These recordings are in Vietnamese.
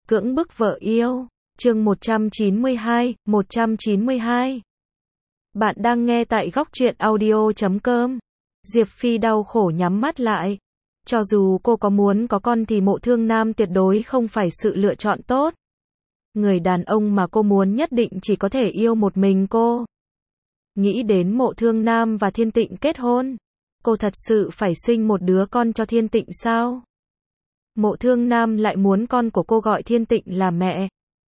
Cưỡng bức vợ yêu. Chương 192. Bạn đang nghe tại góc truyện audio.com. Diệp Phi đau khổ nhắm mắt lại. Cho dù cô có muốn có con thì Mộ Thương Nam tuyệt đối không phải sự lựa chọn tốt. Người đàn ông mà cô muốn nhất định chỉ có thể yêu một mình cô. Nghĩ đến Mộ Thương Nam và Thiên Tịnh kết hôn, cô thật sự phải sinh một đứa con cho Thiên Tịnh sao? Mộ Thương Nam lại muốn con của cô gọi Thiên Tịnh là mẹ.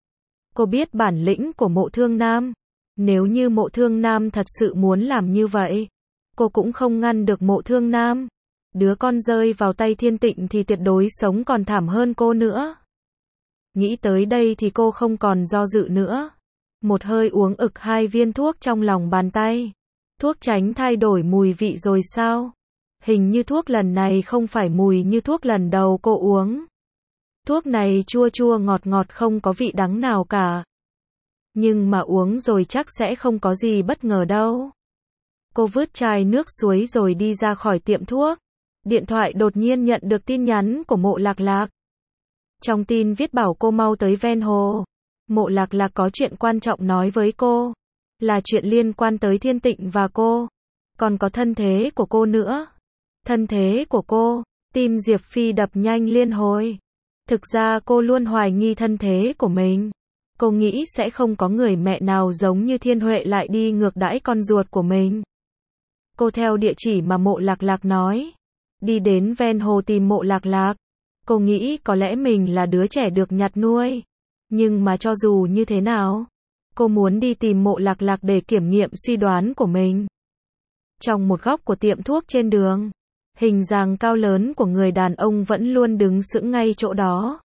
Cô biết bản lĩnh của Mộ Thương Nam. Nếu như Mộ Thương Nam thật sự muốn làm như vậy, cô cũng không ngăn được Mộ Thương Nam. Đứa con rơi vào tay Thiên Tịnh thì tuyệt đối sống còn thảm hơn cô nữa. Nghĩ tới đây thì cô không còn do dự nữa. Một hơi uống ực 2 viên thuốc trong lòng bàn tay. Thuốc tránh thay đổi mùi vị rồi sao? Hình như thuốc lần này không phải mùi như thuốc lần đầu cô uống. Thuốc này chua chua ngọt ngọt không có vị đắng nào cả. Nhưng mà uống rồi chắc sẽ không có gì bất ngờ đâu. Cô vứt chai nước suối rồi đi ra khỏi tiệm thuốc. Điện thoại đột nhiên nhận được tin nhắn của Mộ Lạc Lạc. Trong tin viết bảo cô mau tới ven hồ. Mộ Lạc Lạc có chuyện quan trọng nói với cô. Là chuyện liên quan tới Thiên Tịnh và cô. Còn có thân thế của cô nữa. Thân thế của cô. Tim Diệp Phi đập nhanh liên hồi. Thực ra cô luôn hoài nghi thân thế của mình. Cô nghĩ sẽ không có người mẹ nào giống như Thiên Huệ lại đi ngược đãi con ruột của mình. Cô theo địa chỉ mà Mộ Lạc Lạc nói. Đi đến ven hồ tìm Mộ Lạc Lạc. Cô nghĩ có lẽ mình là đứa trẻ được nhặt nuôi. Nhưng mà cho dù như thế nào, cô muốn đi tìm Mộ Lạc Lạc để kiểm nghiệm suy đoán của mình. Trong một góc của tiệm thuốc trên đường, hình dáng cao lớn của người đàn ông vẫn luôn đứng sững ngay chỗ đó.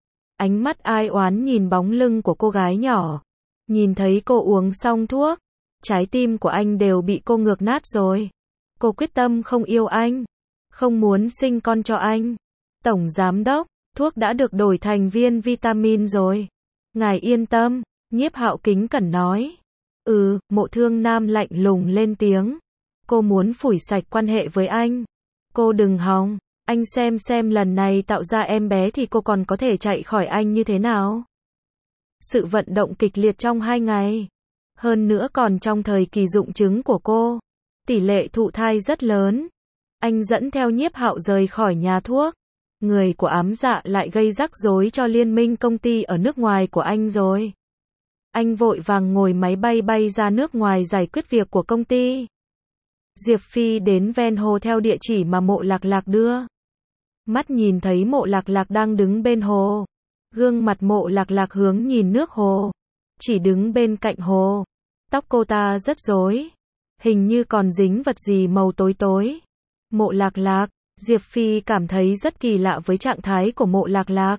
Ánh mắt ai oán nhìn bóng lưng của cô gái nhỏ. Nhìn thấy cô uống xong thuốc, trái tim của anh đều bị cô ngược nát rồi. Cô quyết tâm không yêu anh, không muốn sinh con cho anh. Tổng giám đốc, thuốc đã được đổi thành viên vitamin rồi. Ngài yên tâm, Nhiếp Hạo kính cẩn nói. Mộ Thương Nam lạnh lùng lên tiếng. Cô muốn phủi sạch quan hệ với anh. Cô đừng hòng, anh xem lần này tạo ra em bé thì cô còn có thể chạy khỏi anh như thế nào. Sự vận động kịch liệt trong 2 ngày. Hơn nữa còn trong thời kỳ dụng trứng của cô. Tỷ lệ thụ thai rất lớn. Anh dẫn theo Nhiếp Hạo rời khỏi nhà thuốc. Người của Ám Dạ lại gây rắc rối cho liên minh công ty ở nước ngoài của anh rồi. Anh vội vàng ngồi máy bay bay ra nước ngoài giải quyết việc của công ty. Diệp Phi đến ven hồ theo địa chỉ mà Mộ Lạc Lạc đưa. Mắt nhìn thấy Mộ Lạc Lạc đang đứng bên hồ. Gương mặt Mộ Lạc Lạc hướng nhìn nước hồ. Chỉ đứng bên cạnh hồ. Tóc cô ta rất rối. Hình như còn dính vật gì màu tối tối. Mộ Lạc Lạc. Diệp Phi cảm thấy rất kỳ lạ với trạng thái của Mộ Lạc Lạc.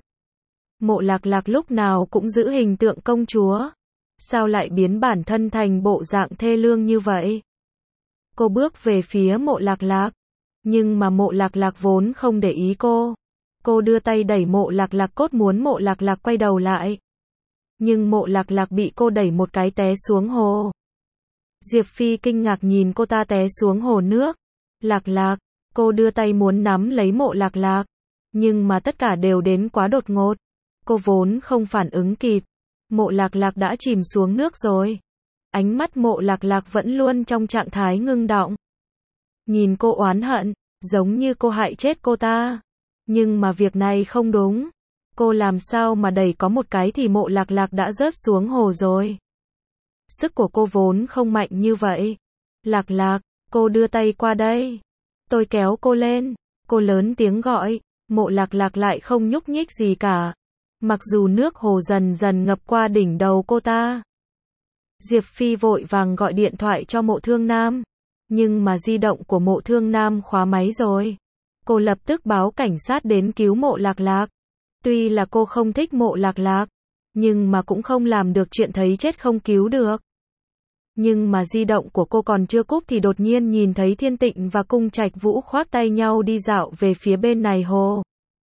Mộ Lạc Lạc lúc nào cũng giữ hình tượng công chúa. Sao lại biến bản thân thành bộ dạng thê lương như vậy? Cô bước về phía Mộ Lạc Lạc. Nhưng mà Mộ Lạc Lạc vốn không để ý cô. Cô đưa tay đẩy Mộ Lạc Lạc cốt muốn Mộ Lạc Lạc quay đầu lại. Nhưng Mộ Lạc Lạc bị cô đẩy một cái té xuống hồ. Diệp Phi kinh ngạc nhìn cô ta té xuống hồ nước. Lạc Lạc. Cô đưa tay muốn nắm lấy Mộ Lạc Lạc. Nhưng mà tất cả đều đến quá đột ngột. Cô vốn không phản ứng kịp. Mộ Lạc Lạc đã chìm xuống nước rồi. Ánh mắt Mộ Lạc Lạc vẫn luôn trong trạng thái ngưng đọng. Nhìn cô oán hận, giống như cô hại chết cô ta. Nhưng mà việc này không đúng. Cô làm sao mà đẩy có một cái thì Mộ Lạc Lạc đã rớt xuống hồ rồi. Sức của cô vốn không mạnh như vậy. Lạc Lạc, cô đưa tay qua đây. Tôi kéo cô lên. Cô lớn tiếng gọi. Mộ Lạc Lạc lại không nhúc nhích gì cả. Mặc dù nước hồ dần dần ngập qua đỉnh đầu cô ta. Diệp Phi vội vàng gọi điện thoại cho Mộ Thương Nam. Nhưng mà di động của Mộ Thương Nam khóa máy rồi. Cô lập tức báo cảnh sát đến cứu Mộ Lạc Lạc. Tuy là cô không thích Mộ Lạc Lạc, nhưng mà cũng không làm được chuyện thấy chết không cứu được. Nhưng mà di động của cô còn chưa cúp thì đột nhiên nhìn thấy Thiên Tịnh và Cung Trạch Vũ khoác tay nhau đi dạo về phía bên này hồ.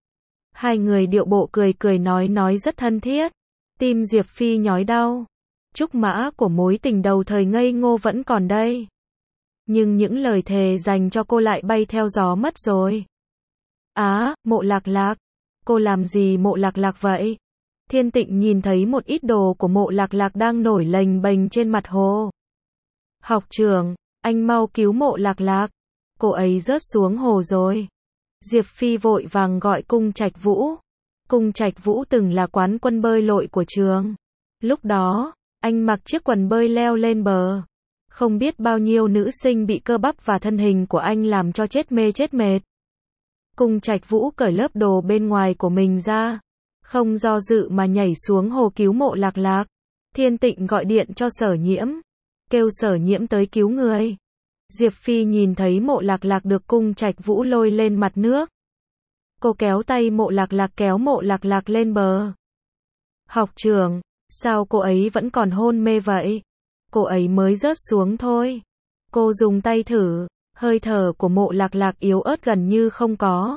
Hai người điệu bộ cười nói rất thân thiết. Tim Diệp Phi nhói đau. Trúc mã của mối tình đầu thời ngây ngô vẫn còn đây. Nhưng những lời thề dành cho cô lại bay theo gió mất rồi. Mộ Lạc Lạc. Cô làm gì Mộ Lạc Lạc vậy? Thiên Tịnh nhìn thấy một ít đồ của Mộ Lạc Lạc đang nổi lềnh bềnh trên mặt hồ. Học trưởng, anh mau cứu Mộ Lạc Lạc. Cô ấy rớt xuống hồ rồi. Diệp Phi vội vàng gọi Cung Trạch Vũ. Cung Trạch Vũ từng là quán quân bơi lội của trường. Lúc đó, anh mặc chiếc quần bơi leo lên bờ. Không biết bao nhiêu nữ sinh bị cơ bắp và thân hình của anh làm cho chết mê chết mệt. Cung Trạch Vũ cởi lớp đồ bên ngoài của mình ra. Không do dự mà nhảy xuống hồ cứu Mộ Lạc Lạc. Thiên Tịnh gọi điện cho Sở Nhiễm. Kêu Sở Nhiễm tới cứu người. Diệp Phi nhìn thấy Mộ Lạc Lạc được Cung Trạch Vũ lôi lên mặt nước. Cô kéo tay Mộ Lạc Lạc kéo Mộ Lạc Lạc lên bờ. Học trưởng, sao cô ấy vẫn còn hôn mê vậy? Cô ấy mới rớt xuống thôi. Cô dùng tay thử, hơi thở của Mộ Lạc Lạc yếu ớt gần như không có.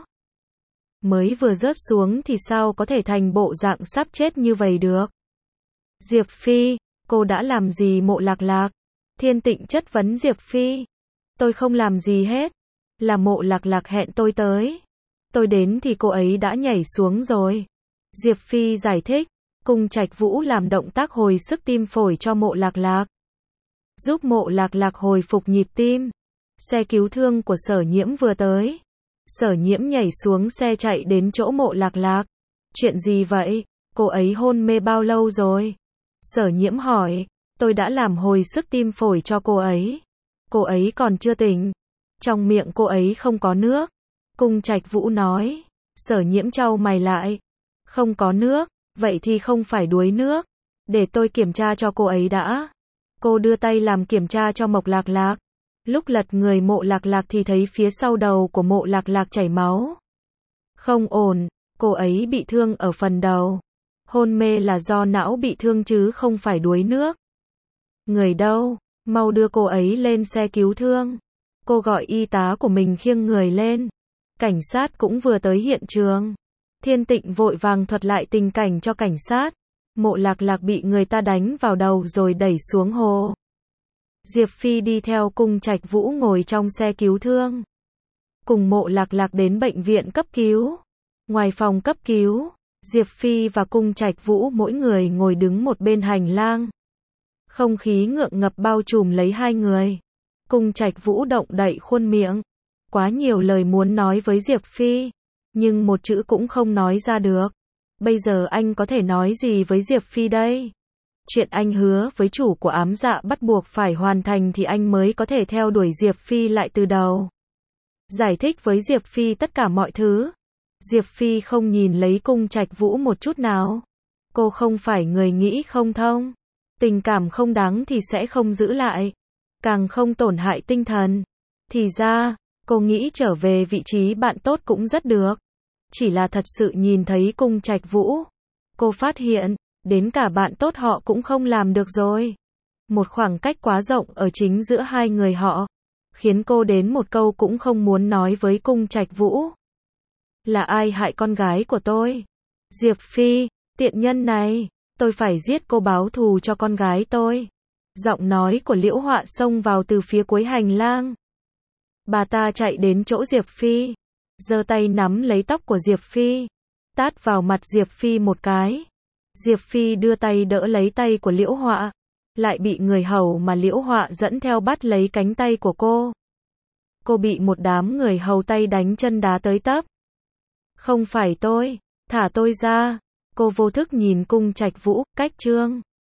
Mới vừa rớt xuống thì sao có thể thành bộ dạng sắp chết như vậy được? Diệp Phi, cô đã làm gì Mộ Lạc Lạc? Thiên Tịnh chất vấn Diệp Phi. Tôi không làm gì hết. Là Mộ Lạc Lạc hẹn tôi tới. Tôi đến thì cô ấy đã nhảy xuống rồi. Diệp Phi giải thích. Cung Trạch Vũ làm động tác hồi sức tim phổi cho Mộ Lạc Lạc. Giúp Mộ Lạc Lạc hồi phục nhịp tim. Xe cứu thương của Sở Nhiễm vừa tới. Sở Nhiễm nhảy xuống xe chạy đến chỗ Mộ Lạc Lạc. Chuyện gì vậy? Cô ấy hôn mê bao lâu rồi? Sở Nhiễm hỏi. Tôi đã làm hồi sức tim phổi cho cô ấy. Cô ấy còn chưa tỉnh. Trong miệng cô ấy không có nước. Cung Trạch Vũ nói. Sở Nhiễm chau mày lại. Không có nước, vậy thì không phải đuối nước. Để tôi kiểm tra cho cô ấy đã. Cô đưa tay làm kiểm tra cho Mộc Lạc Lạc. Lúc lật người Mộ Lạc Lạc thì thấy phía sau đầu của Mộ Lạc Lạc chảy máu. Không ổn, cô ấy bị thương ở phần đầu. Hôn mê là do não bị thương chứ không phải đuối nước. Người đâu? Mau đưa cô ấy lên xe cứu thương. Cô gọi y tá của mình khiêng người lên. Cảnh sát cũng vừa tới hiện trường. Thiên Tịnh vội vàng thuật lại tình cảnh cho cảnh sát. Mộ Lạc Lạc bị người ta đánh vào đầu rồi đẩy xuống hồ. Diệp Phi đi theo Cung Trạch Vũ ngồi trong xe cứu thương. Cùng Mộ Lạc Lạc đến bệnh viện cấp cứu. Ngoài phòng cấp cứu, Diệp Phi và Cung Trạch Vũ mỗi người ngồi đứng một bên hành lang. Không khí ngượng ngập bao trùm lấy hai người. Cung Trạch Vũ động đậy khuôn miệng. Quá nhiều lời muốn nói với Diệp Phi. Nhưng một chữ cũng không nói ra được. Bây giờ anh có thể nói gì với Diệp Phi đây? Chuyện anh hứa với chủ của ám dạ bắt buộc phải hoàn thành thì anh mới có thể theo đuổi Diệp Phi lại từ đầu. Giải thích với Diệp Phi tất cả mọi thứ. Diệp Phi không nhìn lấy Cung Trạch Vũ một chút nào. Cô không phải người nghĩ không thông. Tình cảm không đáng thì sẽ không giữ lại. Càng không tổn hại tinh thần. Thì ra, cô nghĩ trở về vị trí bạn tốt cũng rất được. Chỉ là thật sự nhìn thấy Cung Trạch Vũ. Cô phát hiện, đến cả bạn tốt họ cũng không làm được rồi. Một khoảng cách quá rộng ở chính giữa hai người họ. Khiến cô đến một câu cũng không muốn nói với Cung Trạch Vũ. Là ai hại con gái của tôi? Diệp Phi, tiện nhân này. Tôi phải giết cô báo thù cho con gái tôi. Giọng nói của Liễu Họa xông vào từ phía cuối hành lang. Bà ta chạy đến chỗ Diệp Phi. Giơ tay nắm lấy tóc của Diệp Phi. Tát vào mặt Diệp Phi một cái. Diệp Phi đưa tay đỡ lấy tay của Liễu Họa. Lại bị người hầu mà Liễu Họa dẫn theo bắt lấy cánh tay của cô. Cô bị một đám người hầu tay đánh chân đá tới tấp. Không phải tôi, thả tôi ra. Cô vô thức nhìn Cung Trạch Vũ, cách trương.